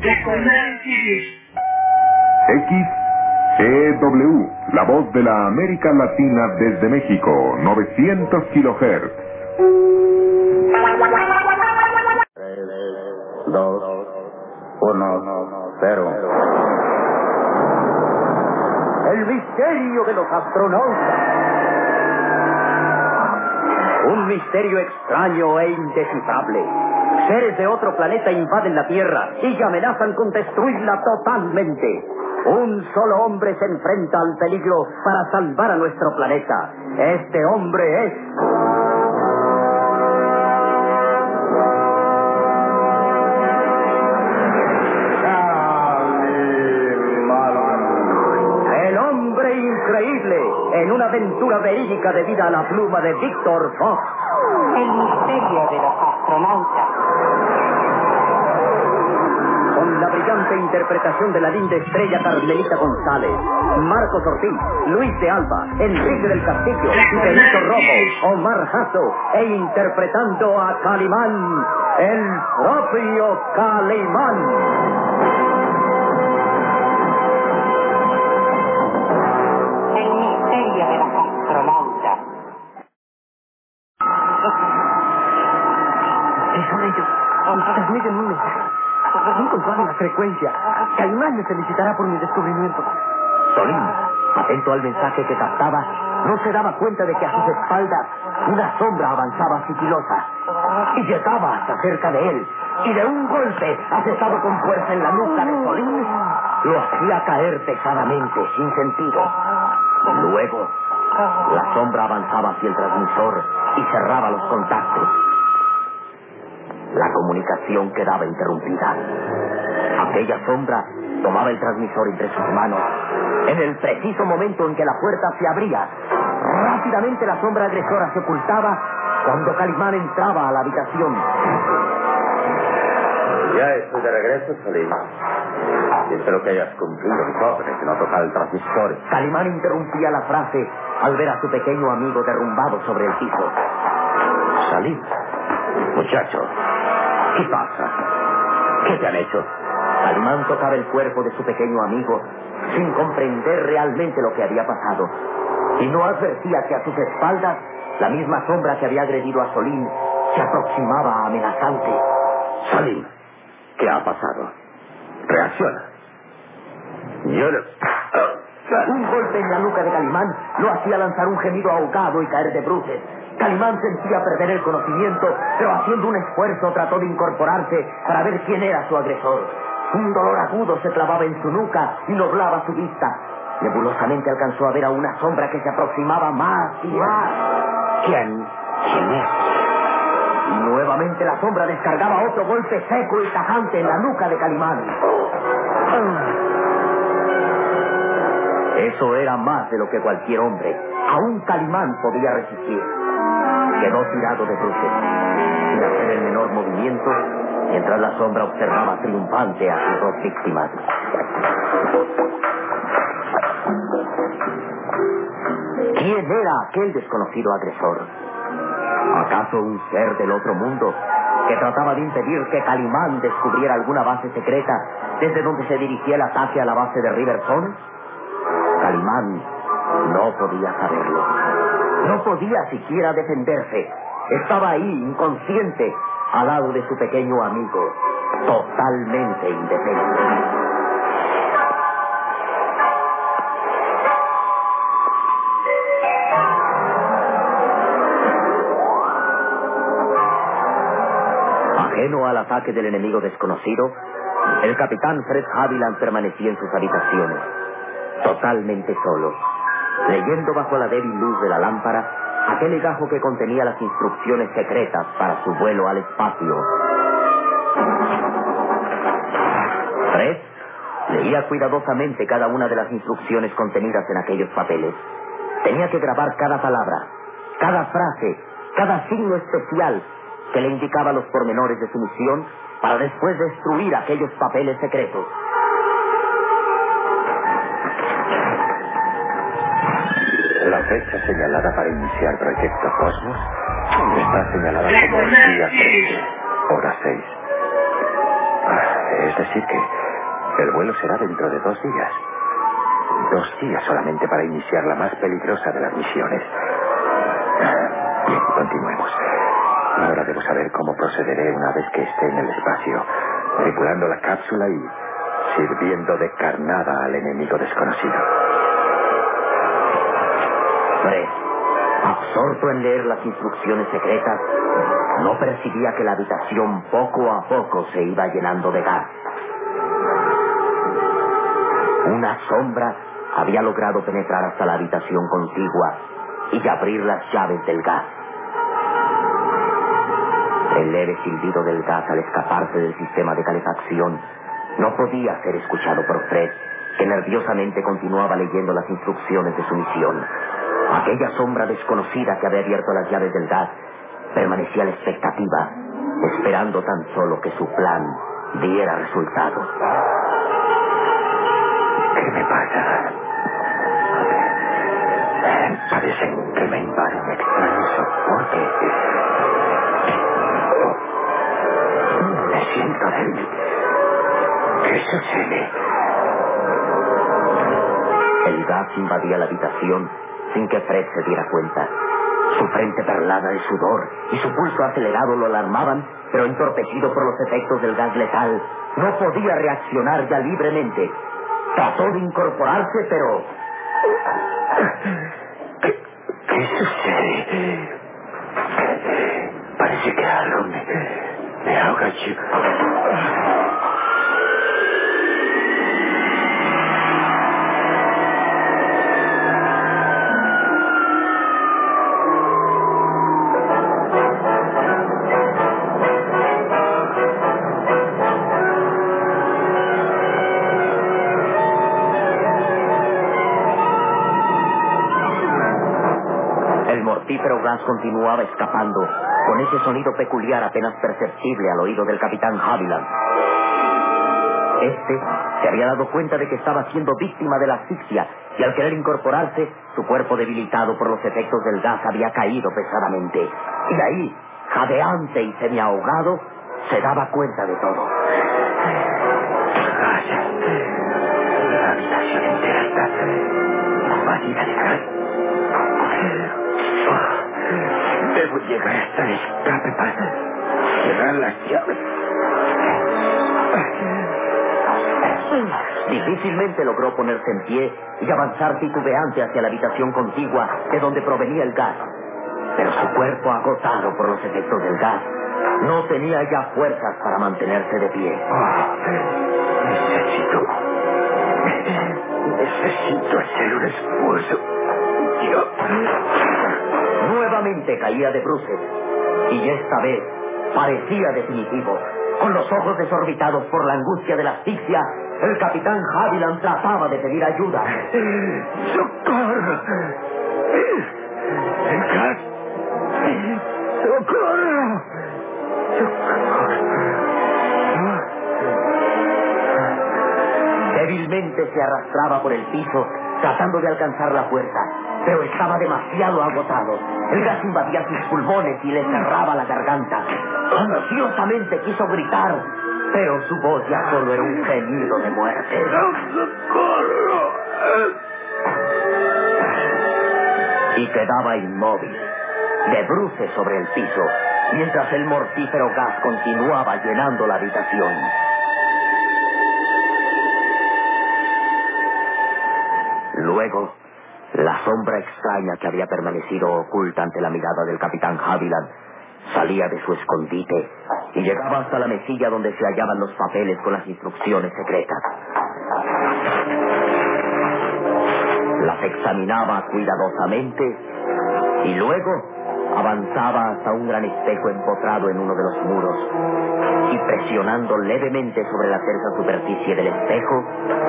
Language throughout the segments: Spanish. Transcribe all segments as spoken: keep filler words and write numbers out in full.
X E W, la voz de la América Latina desde México, novecientos kilohertz. tres, dos, uno, cero. El misterio de los astronautas. Un misterio extraño e indescifrable. Seres de otro planeta invaden la Tierra y amenazan con destruirla totalmente. Un solo hombre se enfrenta al peligro para salvar a nuestro planeta. Este hombre es... el hombre increíble, en una aventura verídica debida a la pluma de Víctor Fox. El misterio de los astronautas. Con la brillante interpretación de la linda estrella Carmelita González, Marcos Ortiz, Luis de Alba, Enrique del Castillo, Benito Romo, Omar Jasso, e interpretando a Calimán, el propio Calimán. El misterio de los astronautas. ¿Qué son ellos? Transmiten un mensaje. Han encontrado la frecuencia. Calimán me felicitará por mi descubrimiento. Solín, atento al mensaje que captaba, no se daba cuenta de que a sus espaldas una sombra avanzaba sigilosa y llegaba hasta cerca de él, y de un golpe, asestado con fuerza en la nuca de Solín, lo hacía caer pesadamente, sin sentido. Luego, la sombra avanzaba hacia el transmisor y cerraba los contactos. La comunicación quedaba interrumpida. Aquella sombra tomaba el transmisor entre sus manos. En el preciso momento en que la puerta se abría, rápidamente la sombra agresora se ocultaba cuando Calimán entraba a la habitación. Ya estoy de regreso, Solín. Espero que hayas cumplido mis órdenes de no tocar el transmisor. Calimán interrumpía la frase al ver a su pequeño amigo derrumbado sobre el piso. Solín, muchacho, ¿qué pasa? ¿Qué te han hecho? Calimán tocaba el cuerpo de su pequeño amigo sin comprender realmente lo que había pasado, y no advertía que a sus espaldas la misma sombra que había agredido a Solín se aproximaba amenazante. Solín, ¿qué ha pasado? Reacciona. Yo no... Un golpe en la nuca de Calimán lo hacía lanzar un gemido ahogado y caer de bruces. Calimán sentía perder el conocimiento, pero haciendo un esfuerzo trató de incorporarse para ver quién era su agresor. Un dolor agudo se clavaba en su nuca y nublaba su vista. Nebulosamente alcanzó a ver a una sombra que se aproximaba más y más. ¿Quién? ¿Quién es? Y nuevamente la sombra descargaba otro golpe seco y tajante en la nuca de Calimán. Eso era más de lo que cualquier hombre, aún Calimán, podía resistir. Quedó tirado de bruces, sin hacer el menor movimiento, mientras la sombra observaba triunfante a sus dos víctimas. ¿Quién era aquel desconocido agresor? ¿Acaso un ser del otro mundo que trataba de impedir que Calimán descubriera alguna base secreta desde donde se dirigía el ataque a la base de Riverson? Calimán no podía saberlo. No podía siquiera defenderse. Estaba ahí, inconsciente, al lado de su pequeño amigo, totalmente indefenso. Ajeno al ataque del enemigo desconocido, el capitán Fred Haviland permanecía en sus habitaciones, totalmente solo, leyendo bajo la débil luz de la lámpara aquel legajo que contenía las instrucciones secretas para su vuelo al espacio. Fred leía cuidadosamente cada una de las instrucciones contenidas en aquellos papeles. Tenía que grabar cada palabra, cada frase, cada signo especial que le indicaba los pormenores de su misión para después destruir aquellos papeles secretos. La fecha señalada para iniciar Proyecto Cosmos está señalada como el día trece, hora seis. Es decir que el vuelo será dentro de dos días. Dos días solamente para iniciar la más peligrosa de las misiones. Bien, continuemos. Ahora debo saber cómo procederé una vez que esté en el espacio, tripulando la cápsula y sirviendo de carnada al enemigo desconocido. Fred, absorto en leer las instrucciones secretas, no percibía que la habitación poco a poco se iba llenando de gas. Una sombra había logrado penetrar hasta la habitación contigua y abrir las llaves del gas. El leve silbido del gas al escaparse del sistema de calefacción no podía ser escuchado por Fred, que nerviosamente continuaba leyendo las instrucciones de su misión. Aquella sombra desconocida que había abierto las llaves del gas permanecía a la expectativa, esperando tan solo que su plan diera resultado. ¿Qué me pasa? Parece que me invade un extraño soporte. Me siento débil. ¿Qué sucede? El gas invadía la habitación sin que Fred se diera cuenta. Su frente perlada de sudor y su pulso acelerado lo alarmaban, pero entorpecido por los efectos del gas letal, no podía reaccionar ya libremente. Trató de incorporarse, pero... ¿Qué, qué sucede? Parece que algo me, me ahoga. El mortífero gas continuaba escapando, con ese sonido peculiar apenas perceptible al oído del capitán Haviland. Este se había dado cuenta de que estaba siendo víctima de la asfixia y al querer incorporarse, su cuerpo debilitado por los efectos del gas había caído pesadamente. Y ahí, jadeante y semiahogado, se daba cuenta de todo. Vaya, la habitación entera está invadida de gas. Debo llegar hasta el escape para cerrar las llaves. Difícilmente logró ponerse en pie y avanzar titubeante hacia la habitación contigua de donde provenía el gas. Pero su cuerpo, agotado por los efectos del gas, no tenía ya fuerzas para mantenerse de pie. Oh, necesito... Necesito hacer un esfuerzo. Yo... Nuevamente caía de bruces, y esta vez parecía definitivo. Con los ojos desorbitados por la angustia de la asfixia, el capitán Haviland trataba de pedir ayuda. ¡Socorro! ¡El gas! ¡Socorro! Débilmente se arrastraba por el piso, tratando de alcanzar la puerta, pero estaba demasiado agotado. El gas invadía sus pulmones y le cerraba la garganta. Ansiosamente quiso gritar, pero su voz ya solo era un gemido de muerte. ¡Socorro! Y quedaba inmóvil, de bruces sobre el piso, mientras el mortífero gas continuaba llenando la habitación. Luego, la sombra extraña que había permanecido oculta ante la mirada del capitán Haviland salía de su escondite y llegaba hasta la mesilla donde se hallaban los papeles con las instrucciones secretas. Las examinaba cuidadosamente y luego avanzaba hasta un gran espejo empotrado en uno de los muros y presionando levemente sobre la tersa superficie del espejo,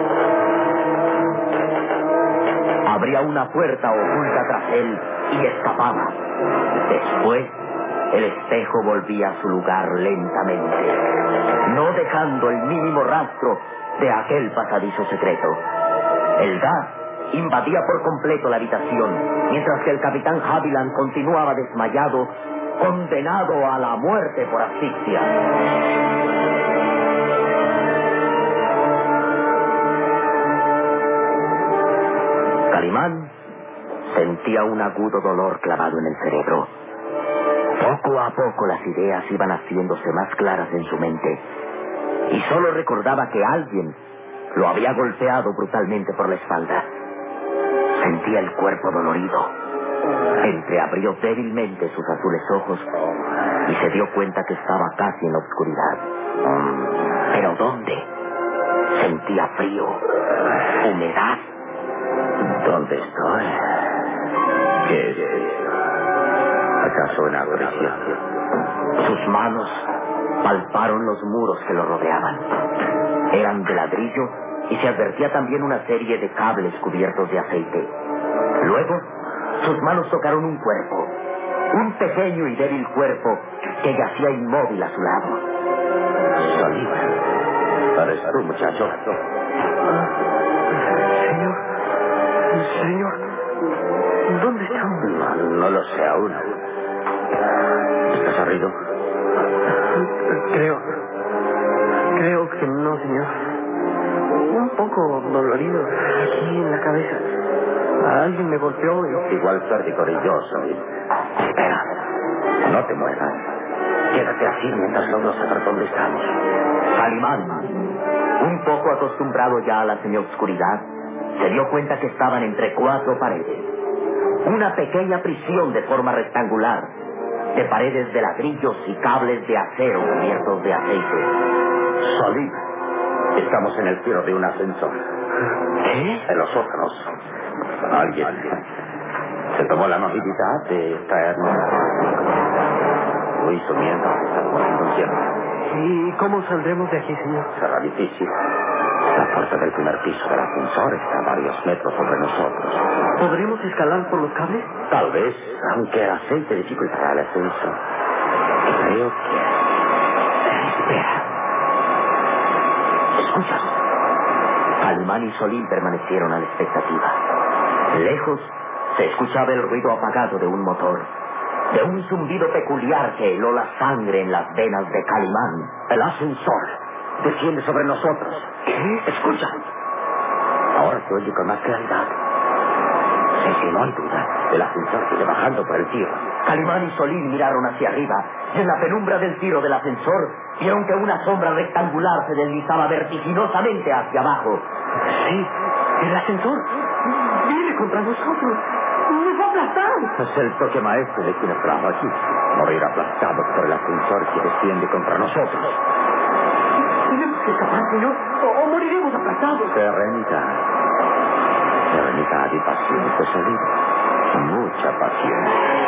abría una puerta oculta tras él y escapaba. Después, el espejo volvía a su lugar lentamente, no dejando el mínimo rastro de aquel pasadizo secreto. El gas invadía por completo la habitación, mientras que el capitán Haviland continuaba desmayado, condenado a la muerte por asfixia. Calimán sentía un agudo dolor clavado en el cerebro. Poco a poco las ideas iban haciéndose más claras en su mente y solo recordaba que alguien lo había golpeado brutalmente por la espalda. Sentía el cuerpo dolorido. Entreabrió débilmente sus azules ojos y se dio cuenta que estaba casi en la oscuridad. ¿Pero dónde? Sentía frío, humedad. ¿Dónde estoy? ¿Qué es esto? ¿Acaso una prisión? Sus manos palparon los muros que lo rodeaban. Eran de ladrillo y se advertía también una serie de cables cubiertos de aceite. Luego, sus manos tocaron un cuerpo, un pequeño y débil cuerpo que yacía inmóvil a su lado. Solín, ¿eres tú, muchacho? Ah, señor, señor, ¿dónde estamos? No, no lo sé aún. ¿Estás arriba? Creo, creo que no, señor. Un poco dolorido aquí en la cabeza. Alguien me golpeó y... Igual Ferdinand y yo, Solín. Espera, no te muevas. Quédate así mientras logro saber dónde estamos. Calimán, un poco acostumbrado ya a la semioscuridad, se dio cuenta que estaban entre cuatro paredes. Una pequeña prisión de forma rectangular, de paredes de ladrillos y cables de acero cubiertos de aceite. Solín, estamos en el tiro de un ascensor. ¿Qué? En los sótanos. Alguien se tomó la amabilidad de traernos. Lo hizo mientras estábamos inconscientes. ¿Y cómo saldremos de aquí, señor? Será difícil. La puerta del primer piso del ascensor está a varios metros sobre nosotros. ¿Podremos escalar por los cables? Tal vez, aunque el aceite dificultará el ascenso. Creo que... Espera. ¿Escuchas? Calimán y Solín permanecieron a la expectativa. Lejos se escuchaba el ruido apagado de un motor, de un zumbido peculiar que heló la sangre en las venas de Calimán. El ascensor desciende sobre nosotros. ¿Qué? Escucha. Ahora se oye con más claridad. Sí, sí, no hay duda. El ascensor sigue bajando por el tiro. Calimán y Solín miraron hacia arriba y en la penumbra del tiro del ascensor vieron que una sombra rectangular se deslizaba vertiginosamente hacia abajo. Sí, el ascensor viene contra nosotros. ¡Nos va a aplastar! Es el toque maestro de quien trajo aquí. Morir aplastados por el ascensor que desciende contra nosotros. Tenemos que escapar, señor, o, o moriremos aplastados. Serenidad. Serenidad y paciencia, Solín. Mucha paciencia.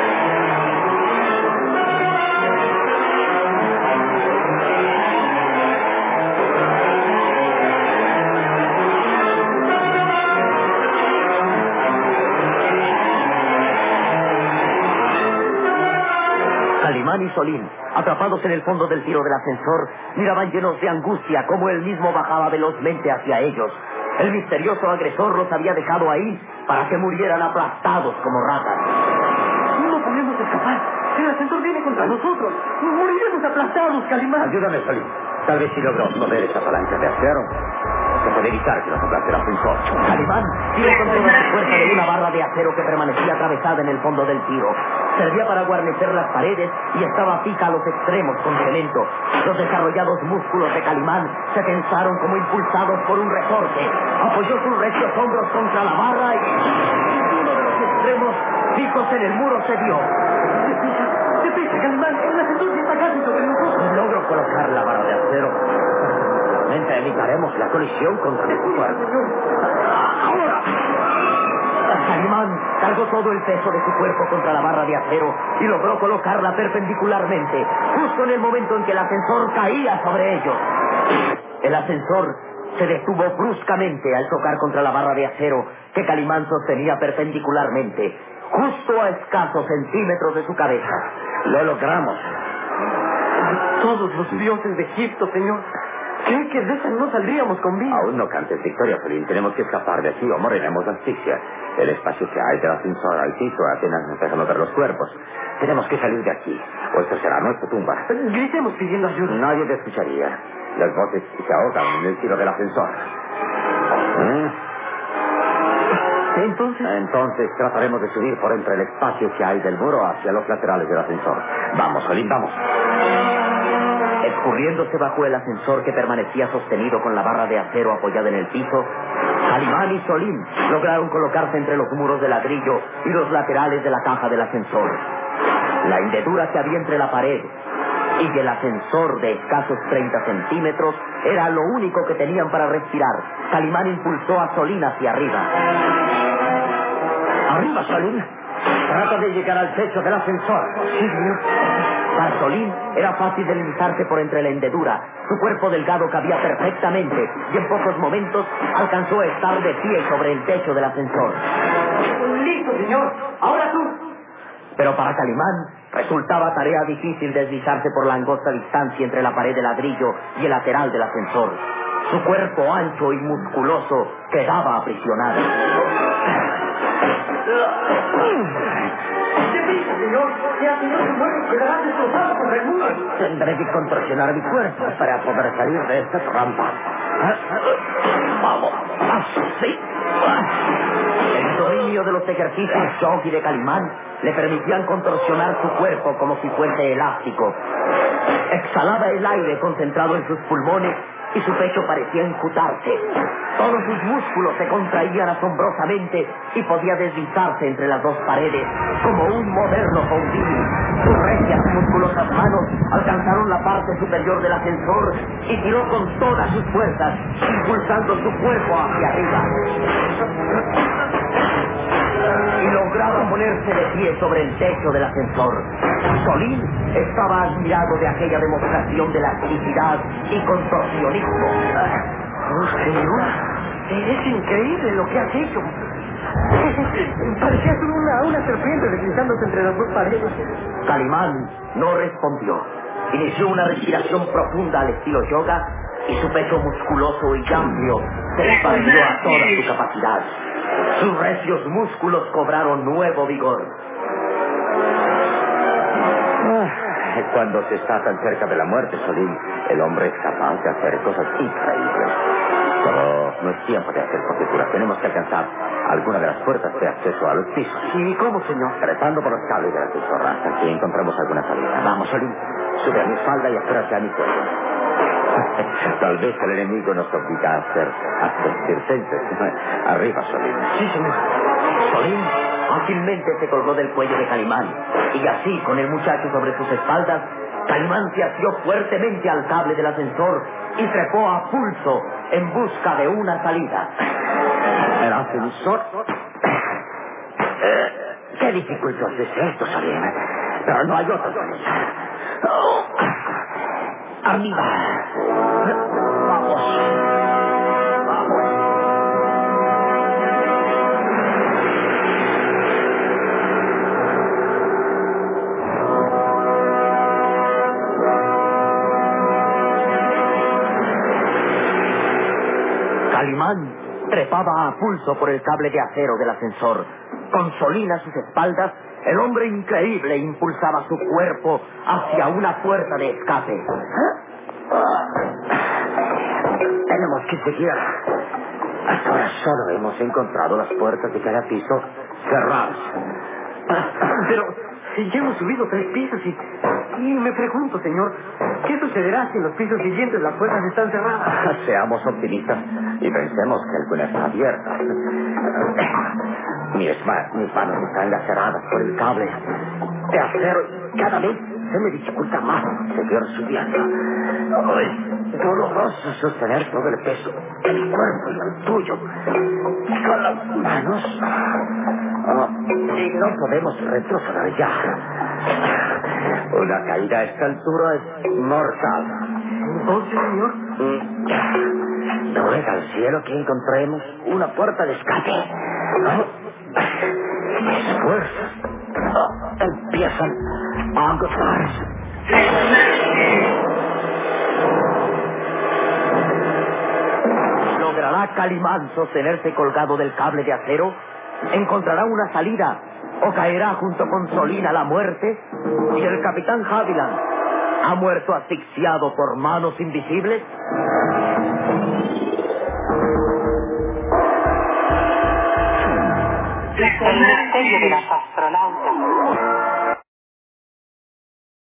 Calimán y Solín, atrapados en el fondo del tiro del ascensor, miraban llenos de angustia cómo él mismo bajaba velozmente hacia ellos. El misterioso agresor los había dejado ahí para que murieran aplastados como ratas. No podemos escapar. El ascensor viene contra nosotros. Moriremos aplastados, Calimán. Ayúdame, Solín. Tal vez si logro mover esa palanca de acero, se puede evitar que nos aplaste el ascensor. Calimán tiró con toda su fuerza de una barra de acero que permanecía atravesada en el fondo del tiro. Servía para guarnecer las paredes y estaba fija a los extremos con cemento. Los desarrollados músculos de Calimán se tensaron como impulsados por un resorte. Apoyó sus recios hombros contra la barra y uno de los extremos fijos en el muro se dio. Deprisa, deprisa, Calimán. El ascensor está casi sobre nosotros. Logro colocar la barra de acero. Seguramente evitaremos la colisión contra nuestro cuerpo. ¡Ahora! Calimán cargó todo el peso de su cuerpo contra la barra de acero y logró colocarla perpendicularmente, justo en el momento en que el ascensor caía sobre ellos. El ascensor se detuvo bruscamente al chocar contra la barra de acero que Calimán sostenía perpendicularmente, justo a escasos centímetros de su cabeza. Lo logramos. Todos los dioses de Egipto, señor. ¿Cree que de esa no saldríamos con vida? Aún no cantes victoria, Solín. Tenemos que escapar de aquí o moriremos de asfixia. El espacio que hay del ascensor al piso apenas nos deja ver los cuerpos. Tenemos que salir de aquí, o esto será nuestra tumba. Gritemos pidiendo ayuda. Nadie te escucharía. Las voces se ahogan en el tiro del ascensor. ¿Eh? Entonces... Entonces trataremos de subir por entre el espacio que hay del muro hacia los laterales del ascensor. Vamos, Solín, vamos. Escurriéndose bajo el ascensor que permanecía sostenido con la barra de acero apoyada en el piso, Calimán y Solín lograron colocarse entre los muros de ladrillo y los laterales de la caja del ascensor. La hendedura que había entre la pared y el ascensor de escasos treinta centímetros era lo único que tenían para respirar. Calimán impulsó a Solín hacia arriba. ¡Arriba, Solín! Trata de llegar al techo del ascensor. Sí, señor. Para Solín era fácil deslizarse por entre la hendedura. Su cuerpo delgado cabía perfectamente y en pocos momentos alcanzó a estar de pie sobre el techo del ascensor. ¡Listo, señor! ¡Ahora tú! Pero para Calimán resultaba tarea difícil deslizarse por la angosta distancia entre la pared de ladrillo y el lateral del ascensor. Su cuerpo ancho y musculoso quedaba aprisionado. ¡Deprisa, señor! ¡Ya, señor, su muerte quedará destrozado por el muro! Tendré que contorsionar mi cuerpo para poder salir de esta trampa. ¡Vamos! ¡Así! El dominio de los ejercicios shock y de Calimán le permitían contorsionar su cuerpo como si fuese elástico. Exhalaba el aire concentrado en sus pulmones y su pecho parecía enjutarse. Todos sus músculos se contraían asombrosamente y podía deslizarse entre las dos paredes como un moderno fondini. Sus recias y musculosas manos alcanzaron la parte superior del ascensor y tiró con todas sus fuerzas, impulsando su cuerpo hacia arriba. Y lograba ponerse de pie sobre el techo del ascensor. Solín estaba admirado de aquella demostración de elasticidad y contorsionismo. ¡Oh, señor! Es increíble lo que has hecho. Parecías una, una serpiente deslizándose entre las dos paredes. Calimán no respondió. Inició una respiración profunda al estilo yoga y su pecho musculoso y amplio se expandió a toda su capacidad. Sus recios músculos cobraron nuevo vigor. Cuando se está tan cerca de la muerte, Solín, el hombre es capaz de hacer cosas increíbles. Pero no es tiempo de hacer conjeturas. Tenemos que alcanzar alguna de las puertas de acceso a los pisos. ¿Y cómo, señor? Trepando por los cables de la ascensor hasta que encontremos alguna salida. Vamos, Solín. Sube a mi espalda y acércate a mi cuello. Tal vez el enemigo nos obliga a hacer actos circenses. Arriba, Solín. Sí, señor. Solín ágilmente se colgó del cuello de Calimán y así, con el muchacho sobre sus espaldas, Calimán se asió fuertemente al cable del ascensor y trepó a pulso en busca de una salida. El ascensor. Qué dificultoso es esto, Solín. Pero no hay otra salida. Oh. Arriba. Vamos. Vamos. Calimán trepaba a pulso por el cable de acero del ascensor. Con Solín a sus espaldas, el hombre increíble impulsaba su cuerpo hacia una puerta de escape. Tenemos que seguir. Hasta ahora solo hemos encontrado las puertas de cada piso cerradas. Pero ya hemos subido tres pisos y, y me pregunto, señor, ¿qué sucederá si en los pisos siguientes las puertas están cerradas? Seamos optimistas y pensemos que alguna está abierta. Mis, ma mis manos están laceradas por el cable de acero y cada vez se me dificulta más seguir subiendo. Es doloroso sostener todo el peso de mi cuerpo y el tuyo con las manos. Oh, y no podemos retroceder ya. Una caída a esta altura es mortal. Entonces, señor, ruega al cielo que encontremos una puerta de escape. ¿No? Mis fuerzas oh, empiezan a agotarse. ¿Logrará Calimán sostenerse colgado del cable de acero? ¿Encontrará una salida? ¿O caerá junto con Solín a la muerte? ¿Y el capitán Haviland ha muerto asfixiado por manos invisibles? misterio de las astronautas.